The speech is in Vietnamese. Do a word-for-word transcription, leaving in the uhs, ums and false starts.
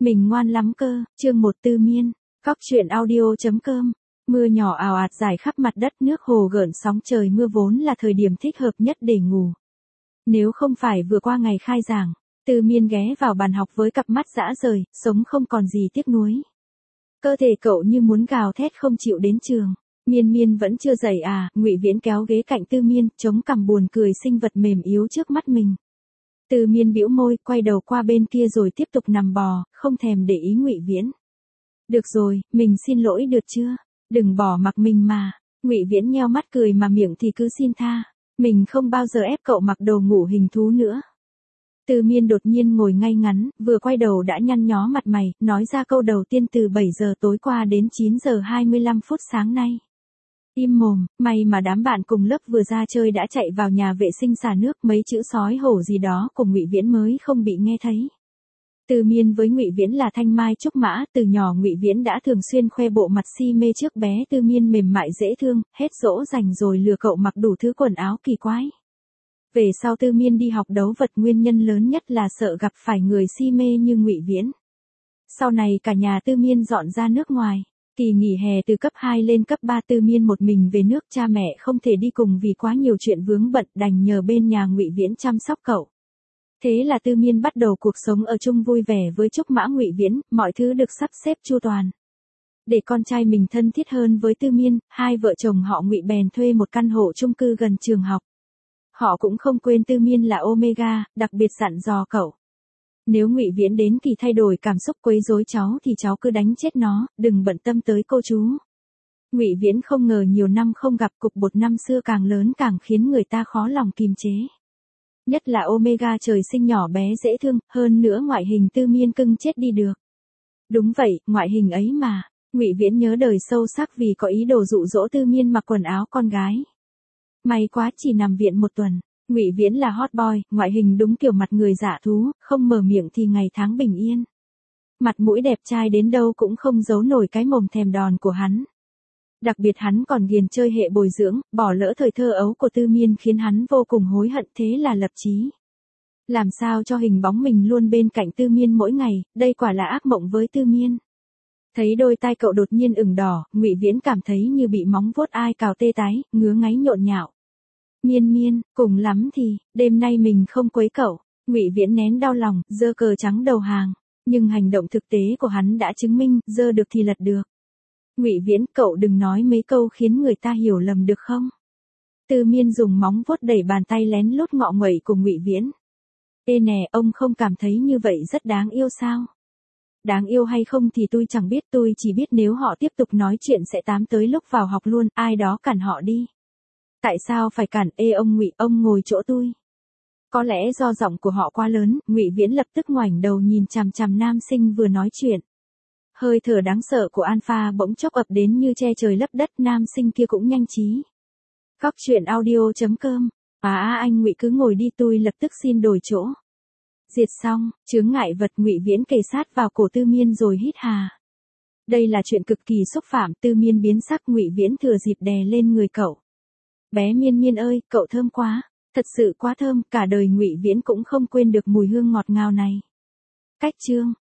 Mình ngoan lắm cơ, chương một Tư Miên, Cóc truyện audio chấm com. Mưa nhỏ ào ạt rải khắp mặt đất, nước hồ gợn sóng, trời mưa vốn là thời điểm thích hợp nhất để ngủ. Nếu không phải vừa qua ngày khai giảng, Tư Miên ghé vào bàn học với cặp mắt dã rời, sống không còn gì tiếc nuối. Cơ thể cậu như muốn gào thét không chịu đến trường. Miên Miên vẫn chưa dậy à? Ngụy Viễn kéo ghế cạnh Tư Miên, chống cằm buồn cười sinh vật mềm yếu trước mắt mình. Tư Miên bĩu môi, quay đầu qua bên kia rồi tiếp tục nằm bò, không thèm để ý Ngụy Viễn. Được rồi, mình xin lỗi được chưa? Đừng bỏ mặc mình mà. Ngụy Viễn nheo mắt cười mà miệng thì cứ xin tha. Mình không bao giờ ép cậu mặc đồ ngủ hình thú nữa. Tư Miên đột nhiên ngồi ngay ngắn, vừa quay đầu đã nhăn nhó mặt mày, nói ra câu đầu tiên từ bảy giờ tối qua đến chín giờ hai mươi lăm phút sáng nay. Im mồm, may mà đám bạn cùng lớp vừa ra chơi đã chạy vào nhà vệ sinh xả nước, mấy chữ sói hổ gì đó của Ngụy Viễn mới không bị nghe thấy. Tư Miên với Ngụy Viễn là thanh mai trúc mã, từ nhỏ Ngụy Viễn đã thường xuyên khoe bộ mặt si mê trước bé Tư Miên mềm mại dễ thương, hết dỗ dành rồi lừa cậu mặc đủ thứ quần áo kỳ quái. Về sau Tư Miên đi học đấu vật, nguyên nhân lớn nhất là sợ gặp phải người si mê như Ngụy Viễn. Sau này cả nhà Tư Miên dọn ra nước ngoài. Kỳ nghỉ hè từ cấp hai lên cấp ba, Tư Miên một mình về nước, cha mẹ không thể đi cùng vì quá nhiều chuyện vướng bận, đành nhờ bên nhà Ngụy Viễn chăm sóc cậu. Thế là Tư Miên bắt đầu cuộc sống ở chung vui vẻ với trúc mã Ngụy Viễn, mọi thứ được sắp xếp chu toàn. Để con trai mình thân thiết hơn với Tư Miên, hai vợ chồng họ Ngụy bèn thuê một căn hộ chung cư gần trường học. Họ cũng không quên Tư Miên là Omega, đặc biệt dặn dò cậu. Nếu Ngụy Viễn đến kỳ thay đổi cảm xúc quấy rối cháu thì cháu cứ đánh chết nó, đừng bận tâm tới cô chú. Ngụy Viễn không ngờ nhiều năm không gặp, cục bột năm xưa càng lớn càng khiến người ta khó lòng kìm chế. Nhất là Omega trời sinh nhỏ bé dễ thương, hơn nữa ngoại hình Tư Miên cưng chết đi được. Đúng vậy, ngoại hình ấy mà. Ngụy Viễn nhớ đời sâu sắc vì có ý đồ dụ dỗ Tư Miên mặc quần áo con gái. May quá chỉ nằm viện một tuần. Ngụy Viễn là hot boy, ngoại hình đúng kiểu mặt người dã thú, không mở miệng thì ngày tháng bình yên. Mặt mũi đẹp trai đến đâu cũng không giấu nổi cái mồm thèm đòn của hắn. Đặc biệt hắn còn ghiền chơi hệ bồi dưỡng, bỏ lỡ thời thơ ấu của Tư Miên khiến hắn vô cùng hối hận, thế là lập chí. Làm sao cho hình bóng mình luôn bên cạnh Tư Miên mỗi ngày, đây quả là ác mộng với Tư Miên. Thấy đôi tai cậu đột nhiên ửng đỏ, Ngụy Viễn cảm thấy như bị móng vuốt ai cào tê tái, ngứa ngáy nhộn nhạo. Miên Miên, cùng lắm thì, đêm nay mình không quấy cậu. Ngụy Viễn nén đau lòng, giơ cờ trắng đầu hàng. Nhưng hành động thực tế của hắn đã chứng minh, giơ được thì lật được. Ngụy Viễn, cậu đừng nói mấy câu khiến người ta hiểu lầm được không? Tư Miên dùng móng vuốt đẩy bàn tay lén lút ngọ nguậy của Ngụy Viễn. Ê nè, ông không cảm thấy như vậy rất đáng yêu sao? Đáng yêu hay không thì tôi chẳng biết, tôi chỉ biết nếu họ tiếp tục nói chuyện sẽ tám tới lúc vào học luôn, ai đó cản họ đi. Tại sao phải cản? Ê ông Ngụy, ông ngồi chỗ tôi. Có lẽ do giọng của họ quá lớn, Ngụy Viễn lập tức ngoảnh đầu nhìn chằm chằm nam sinh vừa nói chuyện. Hơi thở đáng sợ của Alpha bỗng chốc ập đến như che trời lấp đất, nam sinh kia cũng nhanh trí. Cóc truyện audio chấm com. À anh Ngụy cứ ngồi đi, tôi lập tức xin đổi chỗ. Diệt xong, chướng ngại vật, Ngụy Viễn kề sát vào cổ Tư Miên rồi hít hà. Đây là chuyện cực kỳ xúc phạm, Tư Miên biến sắc, Ngụy Viễn thừa dịp đè lên người cậu. Bé Miên Miên ơi, cậu thơm quá, thật sự quá thơm, cả đời Ngụy Viễn cũng không quên được mùi hương ngọt ngào này. Cách chương